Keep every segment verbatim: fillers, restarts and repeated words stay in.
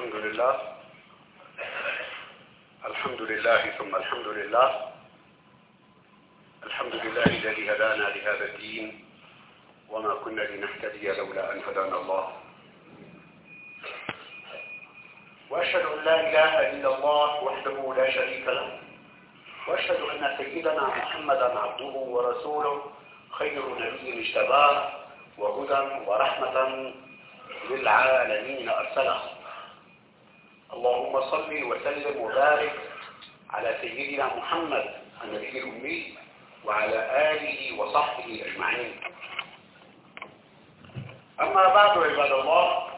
الحمد لله الحمد لله ثم الحمد لله الحمد لله الذي هدانا لهذا الدين وما كنا لنهتدي لولا أن هدانا الله، وأشهد أن لا إله إلا الله وحده لا شريك له، وأشهد أن سيدنا محمدا عبده ورسوله خير نبي اجتباه وهدى ورحمة للعالمين أرسله. اللهم صل وسلم وبارك على سيدنا محمد النبي الأمي وعلى آله وصحبه أجمعين. أما بعد عباد الله،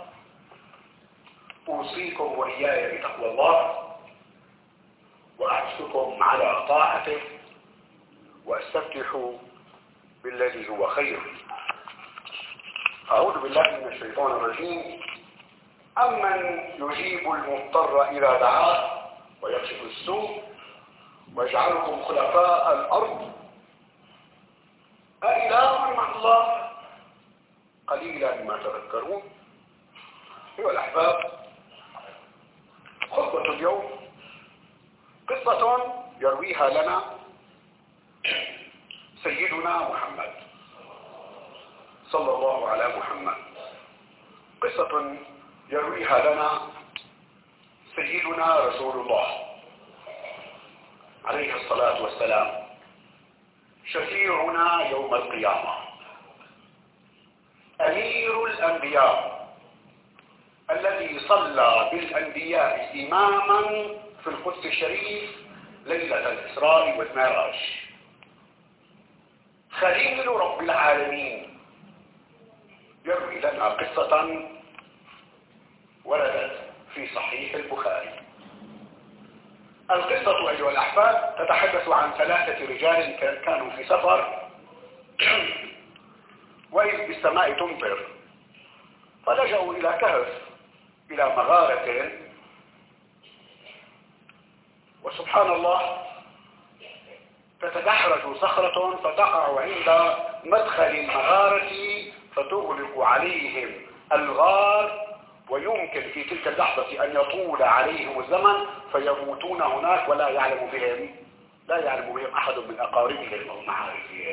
أوصيكم وإياي بتقوى الله وأحثكم على طاعته وأستفتح بالذي هو خير. أعوذ بالله من الشيطان الرجيم. أمن يجيب المضطر إذا دعاه ويكشف السوء ويجعلكم خلفاء الأرض أإله مع الله قليلا ما تذكرون. أيها الأحباب، خطبة اليوم قصة يرويها لنا سيدنا محمد صلى الله على محمد، قصة يرويها لنا سيدنا رسول الله عليه الصلاة والسلام، شفيعنا يوم القيامة، أمير الأنبياء الذي صلى بالأنبياء إماما في القدس الشريف ليلة الإسراء والمعراج، خليل رب العالمين، يروي لنا قصة وردت في صحيح البخاري. القصة أيها الأحباب تتحدث عن ثلاثة رجال كانوا في سفر وإذ بالسماء تمطر، فلجأوا إلى كهف، إلى مغارة، وسبحان الله تتدحرج صخرة فتقع عند مدخل المغارة فتغلق عليهم الغار، ويمكن في تلك اللحظة أن يطول عليهم الزمن فيموتون هناك ولا يعلم بهم لا يعلم بهم أحد من أقاربهم أو معارفهم.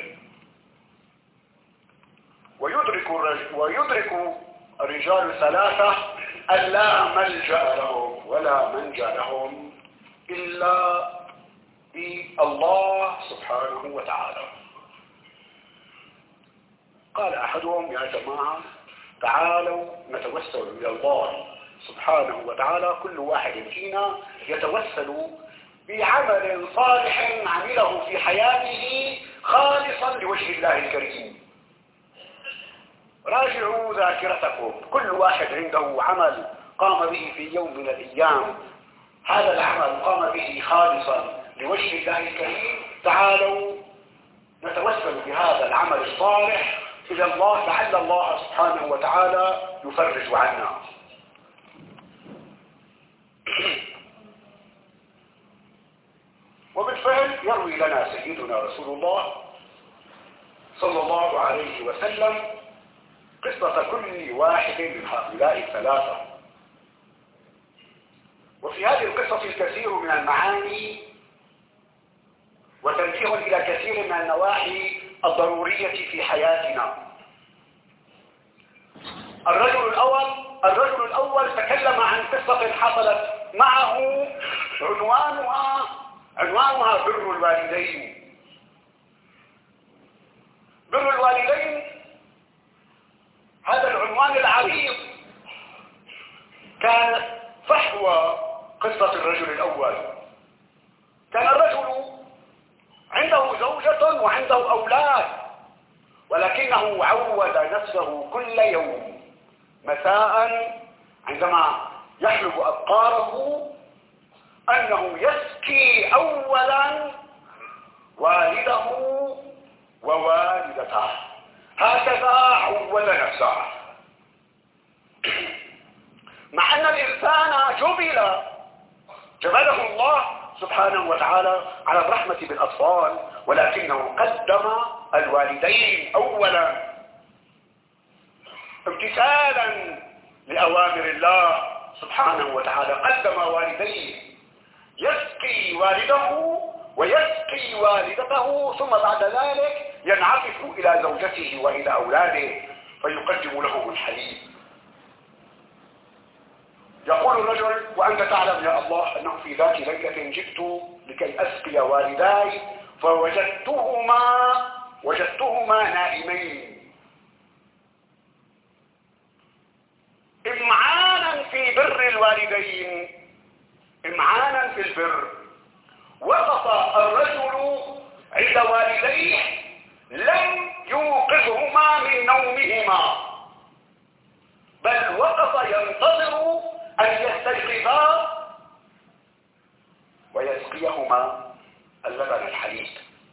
ويدرك ويدرك الرجال ثلاثة أن لا ملجأ لهم ولا منجأ لهم إلا بالله سبحانه وتعالى. قال أحدهم: يا جماعة تعالوا نتوسل إلى الله سبحانه وتعالى، كل واحد فينا يتوسل بعمل صالح عمله في حياته خالصا لوجه الله الكريم. راجعوا ذاكرتكم، كل واحد عنده عمل قام به في يوم من الأيام، هذا العمل قام به خالصا لوجه الله الكريم، تعالوا نتوسل بهذا العمل الصالح إلى الله لعل الله سبحانه وتعالى يفرج عنا. وبالفعل يروي لنا سيدنا رسول الله صلى الله عليه وسلم قصة كل واحد من هؤلاء الثلاثة. وفي هذه القصة الكثير من المعاني وتنبيه إلى كثير من النواحي الضرورية في حياتنا. الرجل الأول الرجل الأول تكلم عن قصة حصلت معه عنوانها عنوانها بر الوالدين. بر الوالدين هذا العنوان العريض كان فحوى قصة الرجل الأول. كان الرجل عنده زوجة وعنده أولاد، ولكنه عود نفسه كل يوم مساء عندما يحلب أبقاره أنه يسقي أولا والده ووالدته، هكذا عود نفسه، مع أن الإنسان جبل جبله الله سبحانه وتعالى على الرحمة بالأطفال، ولكنه قدم الوالدين أولا امتثالا لأوامر الله سبحانه وتعالى قدم والديه يسقي والده ويسقي والدته، ثم بعد ذلك ينعطف إلى زوجته وإلى أولاده فيقدم لهم الحليب. يقول الرجل: وأنت تعلم يا الله أنه في ذات ليلة جئت لكي أسقي والداي فوجدتهما وجدتهما نائمين، إمعانا في بر الوالدين، إمعانا في البر. وقف الرجل عند والديه لم يوقظهما من نومهما، بل وقف ينتظر أن يستيقظا ويسقيهما اللبن الحليب.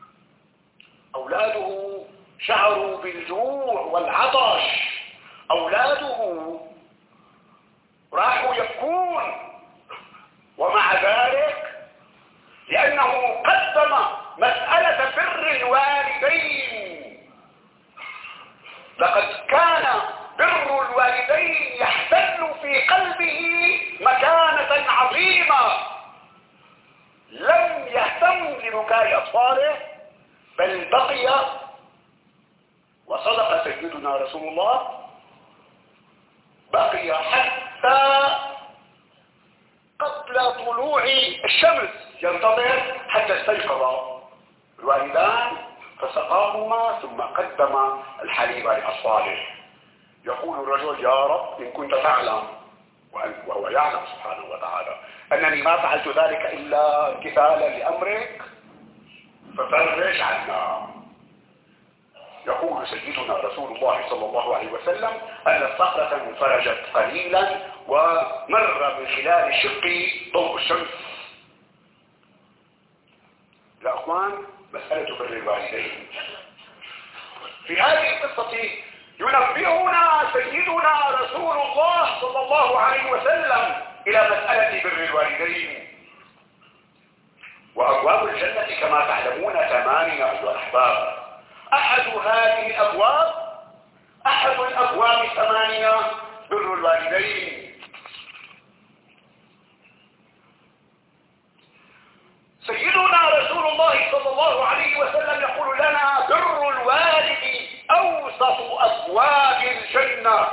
أولاده شعروا بالجوع والعطش، أولاده راحوا يبكون، ومع ذلك لأنه قدم مسألة بر الوالدين، لقد كان بر الوالدين يحتل في قلبه مكانة عظيمة، لم يهتم لبكاء أطفاله بل بقي. وصدق سيدنا رسول الله، بقي حتى قبل طلوع الشمس ينتظر حتى استيقظ الوالدان فسقاهما ثم قدم الحليب لأطفاله. يقول الرجل: يا رب إن كنت تعلم، وهو يعلم سبحانه وتعالى أنني ما فعلت ذلك إلا امتثالا لأمرك ففرج عنا. يقول سيدنا رسول الله صلى الله عليه وسلم أن الصخرة انفرجت قليلا ومر من خلال شق ضوء الشمس. يا أخوان، مسألة بر الوالدين في هذه القصة ينبهنا سيدنا رسول الله صلى الله عليه وسلم إلى مسألة بر الوالدين. وأبواب الجنة كما تعلمون ثمانية أيها الأحباب. أحد هذه الأبواب أحد الأبواب الثمانية بر الوالدين. سيدنا رسول الله صلى الله عليه وسلم يقول لنا: بر الوالد أوسط أبواب الجنة.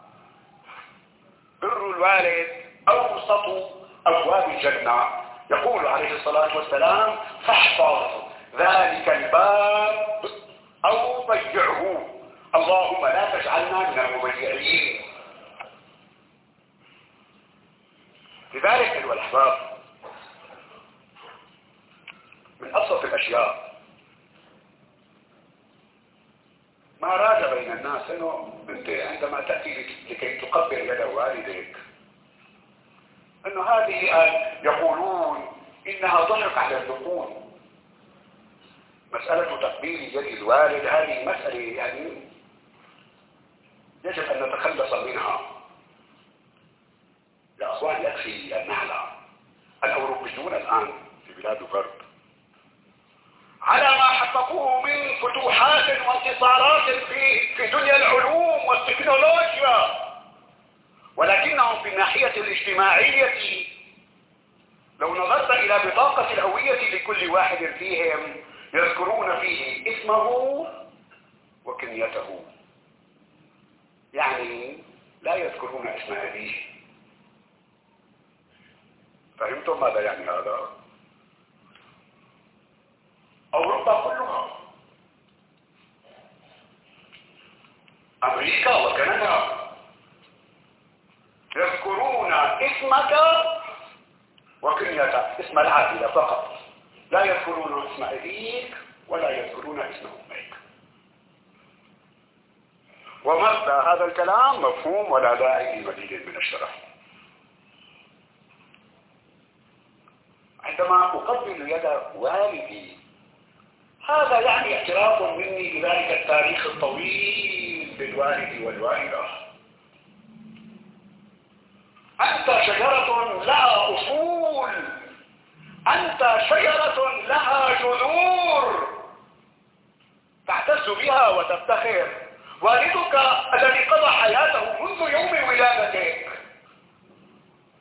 بر الوالد أوسط أبواب الجنة. يقول عليه الصلاة والسلام: فاحفظ ذلك الباب أو ضيعه، اللهم لا تجعلنا من المضيعين. لذلك أيها الأحباب، من أبسط الأشياء ما راج بين الناس أنه أنت عندما تأتي لكي تقبل يد والديك أنه هذه يقولون إنها ضحك على الذقون. مسألة تقبيل يد الوالد هذه مسألة يعني يجب أن نتخلص منها. يا أخوان، يكفي أن نعلم الأوروبيون الآن في بلاد الغرب على ما حققوه من فتوحات وانتصارات في في دنيا العلوم والتكنولوجيا، ولكنهم في الناحية الاجتماعية لو نظرت إلى بطاقة الهوية لكل واحد فيهم يذكرون فيه اسمه وكنيته، يعني لا يذكرون اسم أبيه. فهمتم ماذا يعني هذا؟ أوروبا كلها، أمريكا وكندا، يذكرون اسمك وكنيتك، اسم العائلة فقط، لا يذكرون اسم أبيك ولا يذكرون اسم أمك. ومثل هذا الكلام مفهوم ولا داعي لمزيد من الشرح. عندما أقبل يد والدي هذا يعني اعتراف مني بذلك التاريخ الطويل بالوالد والوالدة. أنت شجرة لها أصول، أنت شجرة لها جذور تعتز بها وتفتخر. والدك الذي قضى حياته منذ يوم ولادتك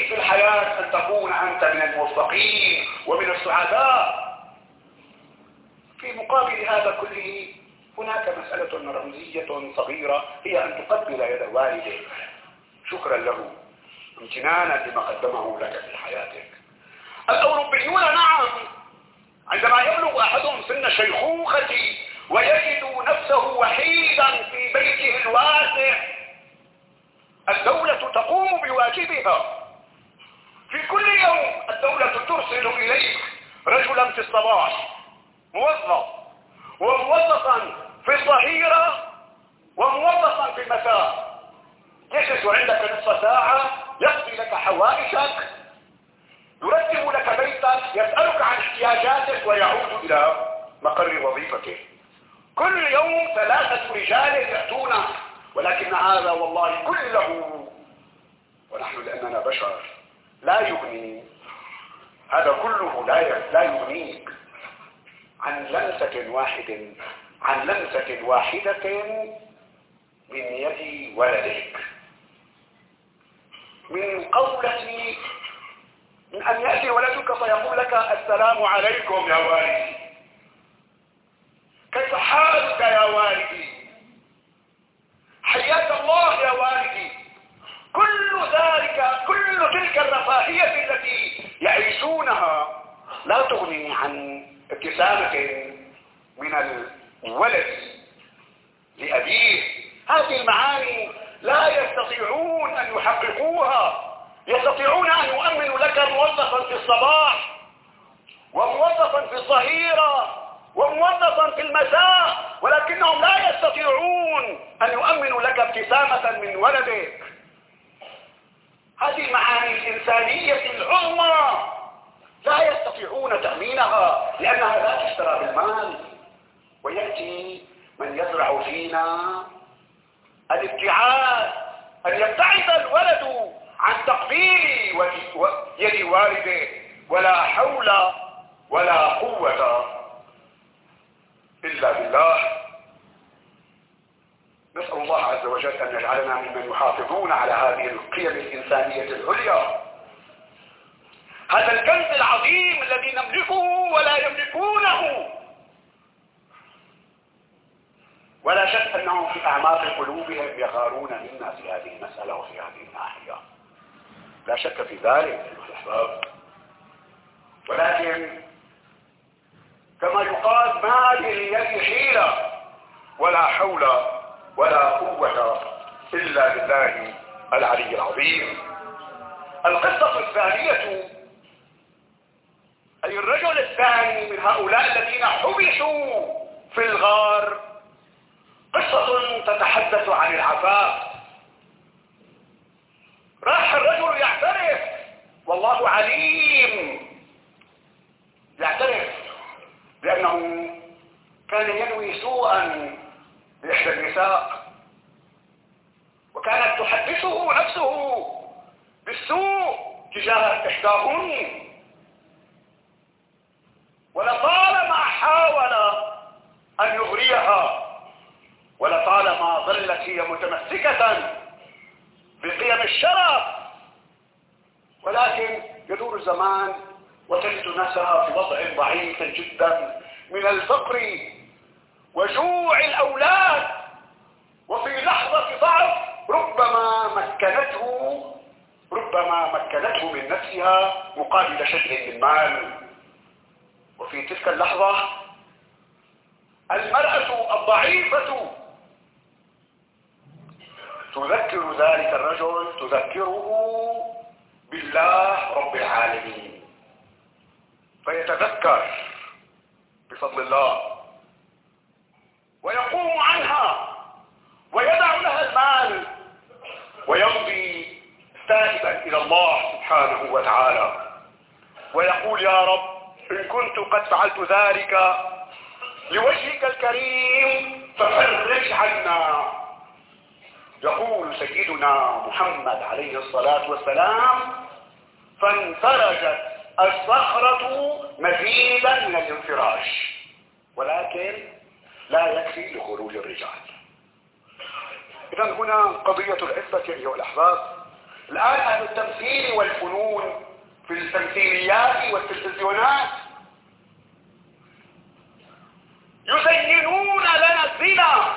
في الحياة أن تكون أنت من الموفقين ومن السعداء. في مقابل هذا كله هناك مسألة رمزية صغيرة، هي أن تقبل يد والدك شكرا له امتنانا لما قدمه لك في حياتك. الأوروبيون نعم عندما يبلغ أحدهم سن شيخوخة ويجد نفسه وحيدا في بيته الواسع، الدولة تقوم بواجبها. في كل يوم الدولة ترسل إليك رجلا في الصباح موظف، وموظفا في الظهيرة، وموظفا في المساء، يجلس عندك نصف ساعة يقضي لك حوائجك، يرتب لك بيتك، يسألك عن احتياجاتك ويعود إلى مقر وظيفته. كل يوم ثلاثة رجال يأتون، ولكن هذا والله كله، ونحن لأننا بشر لا يغني، هذا كله لا لا يغنيك عن لمسة واحدة عن لمسة واحدة من يد ولدك، من قولة، من أن يأتي ولدك فيقول لك السلام عليكم يا والدي، كيف حالك يا والدي، حياك الله يا والدي. كل ذلك، كل تلك الرفاهية التي يعيشونها لا تغني عن ابتسامة من الولد لأبيه. هذه المعاني لا يستطيعون أن يحققوها. يستطيعون أن يؤمنوا لك موظفا في الصباح، وموظفا في الظهيرة، وموظفا في المساء، ولكنهم لا يستطيعون أن يؤمنوا لك ابتسامة من ولدك. هذه المعاني الإنسانية العظمى لا يستطيعون تأمينها، لأنها لا تشترى بالمال. ويأتي من يزرع فينا الابتعاد، أن يبتعد الولد عن تقبيل يد والده، ولا حول ولا قوة إلا بالله. نسأل الله عز وجل أن يجعلنا ممن يحافظون على هذه القيم الإنسانية العليا، هذا الكنز العظيم الذي نملكه ولا يملكونه. ولا شك أنهم في أعماق قلوبهم يغارون منا في هذه المسألة وفي هذه الناحية، لا شك في ذلك الأحباب. ولكن كما يقال ما لليد حيلة ولا حول ولا قوة إلا بالله العلي العظيم. القصة الثانية، أي الرجل الثاني من هؤلاء الذين حبسوا في الغار، قصة تتحدث عن العفاف. راح الرجل يعترف، والله عليم، يعترف لأنه كان ينوي سوءا لإحدى النساء، وكانت تحدثه نفسه بالسوء تجاه إحداهن، ولطالما حاول أن يغريها، ولطالما ظلت هي متمسكة بقيم الشرف، ولكن يدور الزمان وتجد نفسها في وضع ضعيف جدا من الفقر وجوع الأولاد، وفي لحظة ضعف ربما مكنته ربما مكنته من نفسها مقابل شيء من مال. وفي تلك اللحظة المرأة الضعيفة تذكر ذلك الرجل، تذكره بالله رب العالمين، فيتذكر بفضل الله ويقوم عنها ويدع لها المال ويمضي تائبا إلى الله سبحانه وتعالى ويقول يا رب إن كنت قد فعلت ذلك لوجهك الكريم ففرج عنا. يقول سيدنا محمد عليه الصلاة والسلام فانفرجت الصخرة مزيدا من الانفراج، ولكن لا يكفي لخروج الرجال. إذن هنا قضية العفة أيها الأحباب الآن أهل التمثيل والفنون في التمثيليات والتلفزيونات يزينون لنا الزنا،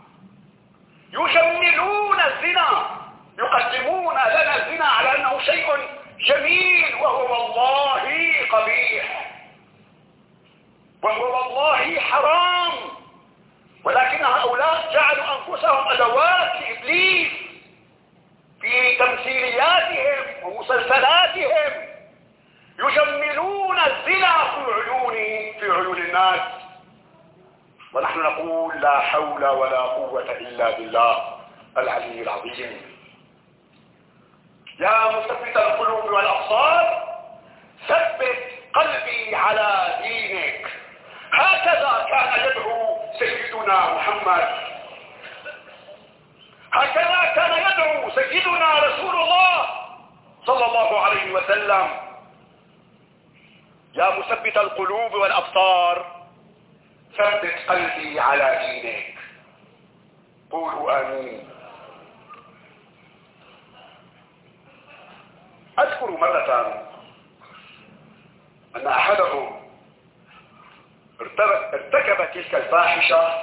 يجملون الزنا، يقدمون لنا الزنا على أنه شيء جميل، وهو والله قبيح، وهو والله حرام، ولكن هؤلاء جعلوا أنفسهم أدوات لإبليس في تمثيلياتهم ومسلسلاتهم، يجملون الزنا في عيون في عيون الناس. ونحن نقول لا حول ولا قوة إلا بالله العلي العظيم. يا مثبت القلوب والأبصار ثبت قلبي على دينك. هكذا كان يدعو سيدنا محمد، هكذا كان يدعو سيدنا رسول الله صلى الله عليه وسلم. يا مثبت القلوب والأبصار ثبت قلبي على دينك. قولوا آمين. أذكر مرة أن أحدهم ارتكب تلك الفاحشة،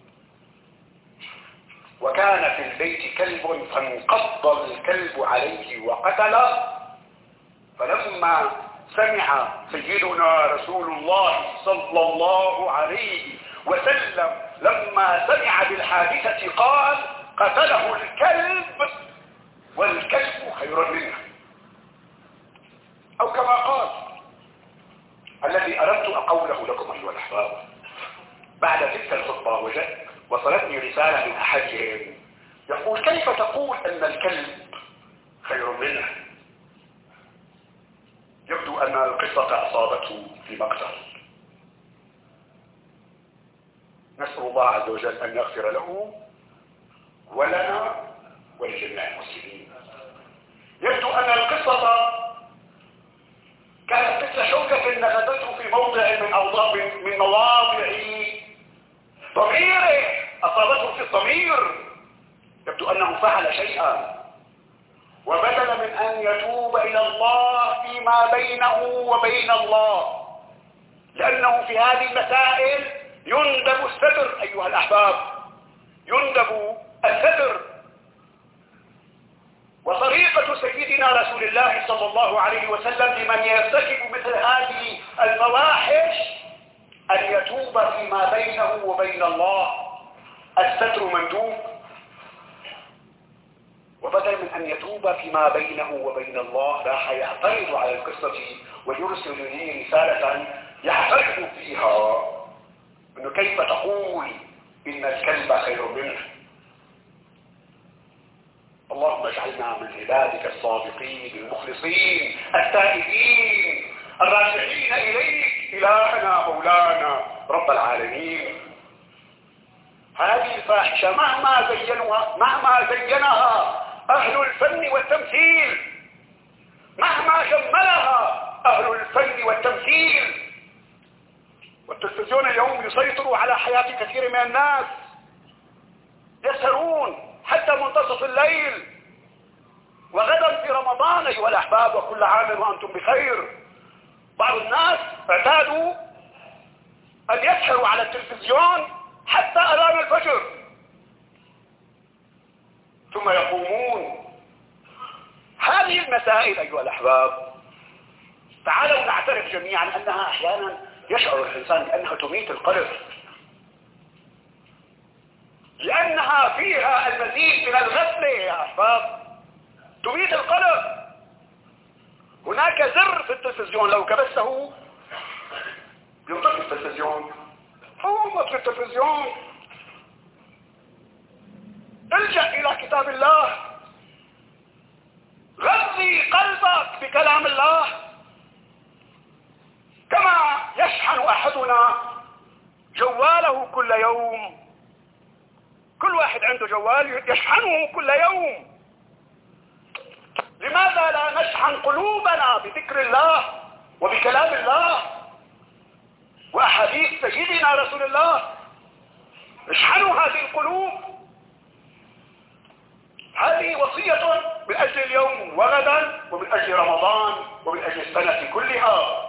وكان في البيت كلب فانقض الكلب عليه وقتله. فلما سمع سيدنا رسول الله صلى الله عليه وسلم لما سمع بالحادثة قال: قتله الكلب والكلب خير منه، أو كما قال. الذي أردت أقوله لكم أيها الأحباب، بعد تلك الخطبة وجدت وصلتني رسالة من أحدهم يقول: كيف تقول أن الكلب خير منه؟ يبدو أن القصة أصابته في مقتل. نسأل الله عز وجل أن يغفر له ولنا ولجميع المسلمين. يبدو أن القصة كانت مثل شوكة نغزته في موضع من أوضاع من مواضع ضميره، أصابته في الضمير. يبدو أنه فعل شيئا، وبدل من أن يتوب إلى الله فيما بينه وبين الله، لأنه في هذه المسائل يندب الستر أيها الأحباب، يندب الستر. وطريقة سيدنا رسول الله صلى الله عليه وسلم لمن يرتكب مثل هذه الفواحش أن يتوب فيما بينه وبين الله. الستر مندوب، وبدل من أن يتوب فيما بينه وبين الله راح يعترض على القصة ويرسل لي رسالة يعترض فيها أنه كيف تقول إن الكلب خير منه. اللهم اجعلنا من عبادك الصادقين المخلصين التائبين الراجعين إليك إلهنا مولانا رب العالمين. هذه الفاحشة مهما زينوها مهما زينها أهل الفن والتمثيل، مهما جملها أهل الفن والتمثيل، والتلفزيون اليوم يسيطر على حياة كثير من الناس، يسهرون حتى منتصف الليل. وغدا في رمضان أيها الأحباب، وكل عام وأنتم بخير، بعض الناس اعتادوا أن يسهروا على التلفزيون حتى أذان الفجر ثم يقومون. هذه المسائل أيها الأحباب تعالوا نعترف جميعا أنها أحيانا يشعر الإنسان بأنها تميت القلب، لأنها فيها المزيد من الغفلة يا أحباب، تميت القلب. هناك زر في التلفزيون لو كبسته ينطفي التلفزيون، هو في التلفزيون. الجأ إلى كتاب الله، غذي قلبك بكلام الله. كما يشحن أحدنا جواله كل يوم، كل واحد عنده جوال يشحنه كل يوم، لماذا لا نشحن قلوبنا بذكر الله وبكلام الله وأحاديث سيدنا رسول الله؟ اشحنوا هذه القلوب. هذه وصية من أجل اليوم وغدا ومن أجل رمضان ومن أجل السنة كلها.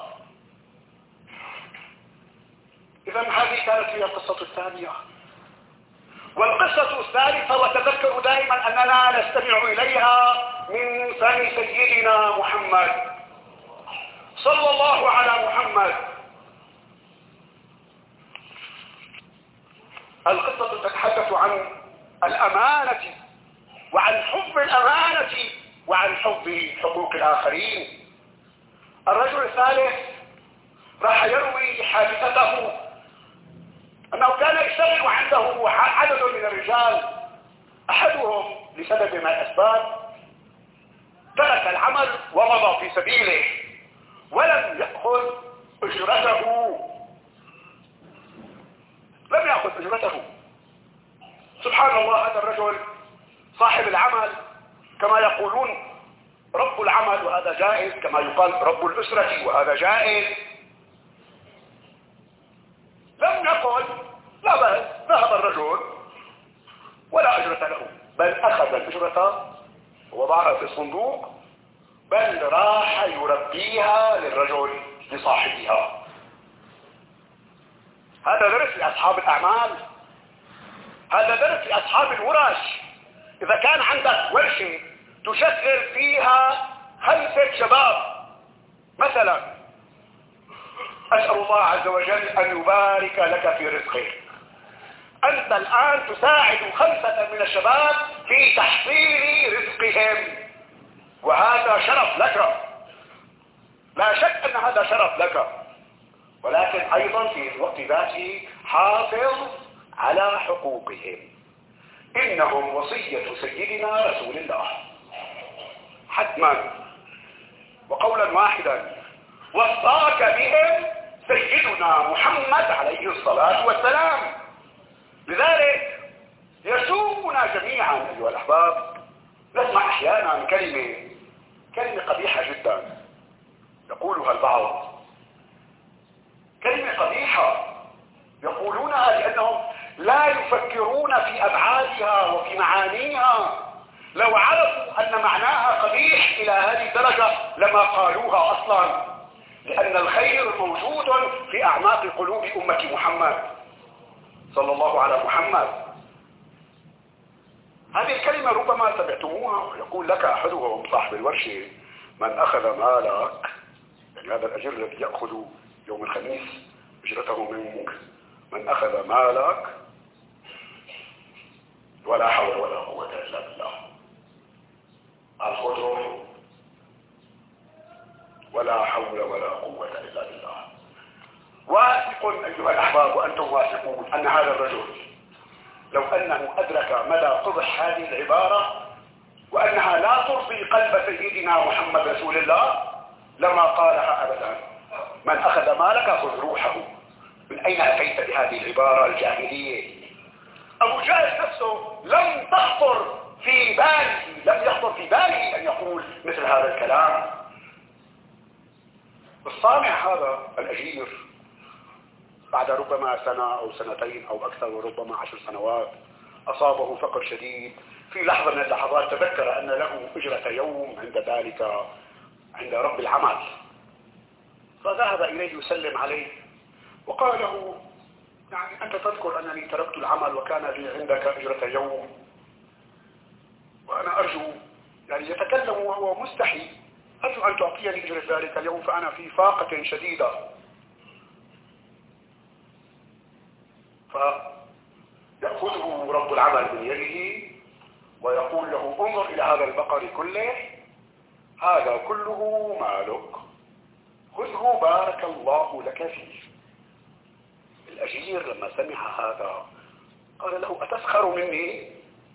إذا هذه كانت هي القصة الثانية. والقصة الثالثة، وتذكروا دائما أننا نستمع إليها من فم سيدنا محمد صلى الله على محمد. القصة تتحدث عن الأمانة وعن حب الأمانة وعن حب حقوق الآخرين. الرجل الثالث راح يروي حادثته أنه كان يشتغل عنده عدد من الرجال، أحدهم لسبب من الأسباب ترك العمل ومضى في سبيله ولم يأخذ أجرته، لم يأخذ أجرته. سبحان الله، هذا الرجل صاحب العمل كما يقولون رب العمل وهذا جائز، كما يقال رب الأسرة وهذا جائز. لم يقل لا بأس، ذهب الرجل ولا أجرة له، بل أخذ الأجرة ووضعها في الصندوق، بل راح يربيها للرجل لصاحبها. هذا درس لأصحاب الأعمال، هذا درس لأصحاب الورش. إذا كان عندك ورشة تشغل فيها خمسة شباب مثلا، أسأل الله عز وجل أن يبارك لك في رزقك. أنت الآن تساعد خمسة من الشباب في تحصيل رزقهم، وهذا شرف لك، لا شك أن هذا شرف لك، ولكن أيضا في الوقت ذاته حافظ على حقوقهم. إنهم وصية سيدنا رسول الله حتما وقولا واحدا، وصاك بهم سيدنا محمد عليه الصلاة والسلام. لذلك يسوقنا جميعا أيها الأحباب، نسمع أحيانا كلمة كلمة قبيحة جدا يقولها البعض، كلمة قبيحة يقولونها لأنهم لا يفكرون في أبعادها وفي معانيها. لو عرفوا أن معناها قبيح إلى هذه الدرجة لما قالوها أصلا، لأن الخير موجود في أعماق قلوب أمة محمد صلى الله على محمد. هذه الكلمة ربما سمعتموها، يقول لك أحدهم صاحب الورشة: من أخذ مالك، يعني هذا الأجر الذي يأخذ يوم الخميس أجرته منك، من أخذ مالك ولا حول ولا قوة إلا بالله، أخذه ولا حول ولا قوة إلا بالله. واثق أيها الأحباب وأنتم واثقون أن هذا الرجل لو أنه أدرك مدى قبح هذه العبارة وأنها لا ترضي قلب سيدنا محمد رسول الله لما قالها أبدا. من أخذ مالك خذ روحه. من أين أتيت بهذه العبارة الجاهلية؟ أبو جهل نفسه لم تخطر في باله لم يخطر في باله أن يقول مثل هذا الكلام. الصانع هذا الأجير بعد ربما سنة أو سنتين أو أكثر وربما عشر سنوات أصابه فقر شديد. في لحظة من اللحظات تذكر أن له أجرة يوم عند ذلك عند رب العمل، فذهب إليه يسلم عليه وقال له: يعني أنت تذكر أنني تركت العمل وكان لي عندك أجرة يوم، وأنا أرجو، يعني يتكلم وهو مستحي، أرجو أن تعطيني أجرة ذلك اليوم فأنا في فاقة شديدة. فيأخذه رب العمل من يده ويقول له: انظر إلى هذا البقر كله، هذا كله مالك، خذه بارك الله لك فيه. الأجير لما سمع هذا قال له: أتسخر مني؟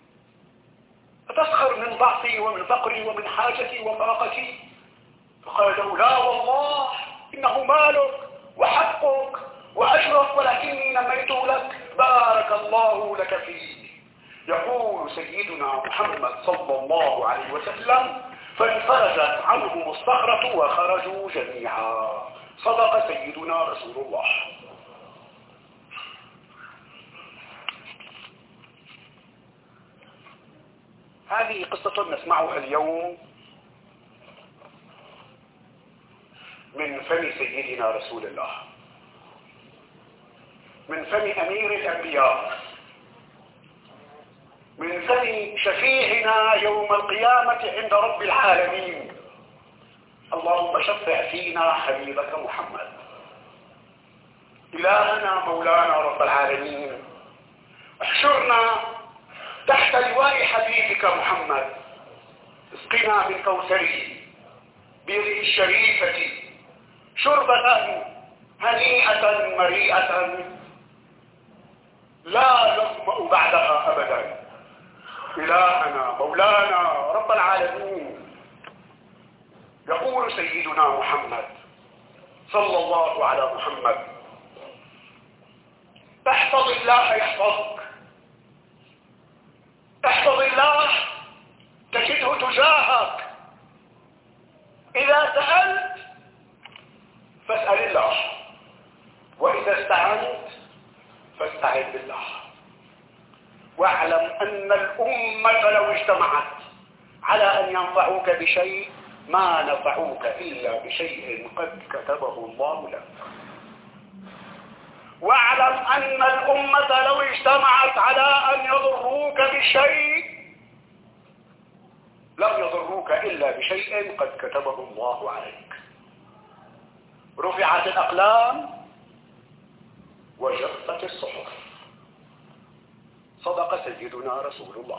أتسخر من ضعفي ومن فقري ومن حاجتي وفاقتي؟ فقال له: لا والله، إنه مالك وحقك وأجرك، ولكني نميت لك، بارك الله لك فيه. يقول سيدنا محمد صلى الله عليه وسلم: فانفرجت عنهم الصخرة وخرجوا جميعا. صدق سيدنا رسول الله. هذه قصة نسمعها اليوم من فم سيدنا رسول الله، من فم أمير الأنبياء، من فم شفيعنا يوم القيامة عند رب العالمين. اللهم شفع فينا حبيبك محمد. إلهنا مولانا رب العالمين، احشرنا تحت لواء حبيبك محمد، اسقنا من كوثره بيده الشريفة شربة هنيئة مريئة لا نظمأ بعدها أبدا. إلهنا مولانا رب العالمين، يقول سيدنا محمد صلى الله على محمد: احفظ الله يحفظك، احفظ الله تجده تجاهك، إذا سألت فاسأل الله، وإذا استعنت فاستعن بالله. واعلم أن الأمة لو اجتمعت على أن ينفعوك بشيء ما نفعوك إلا بشيء قد كتبه الله لك. واعلم أن الأمة لو اجتمعت على أن يضروك بشيء لم يضروك إلا بشيء قد كتبه الله عليك. رفعت الأقلام وجفت الصحف. صدق سيدنا رسول الله.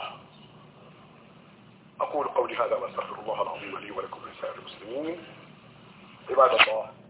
أقول قولي هذا وأستغفر الله العظيم لي ولكم ولسائر المسلمين. عباد الله،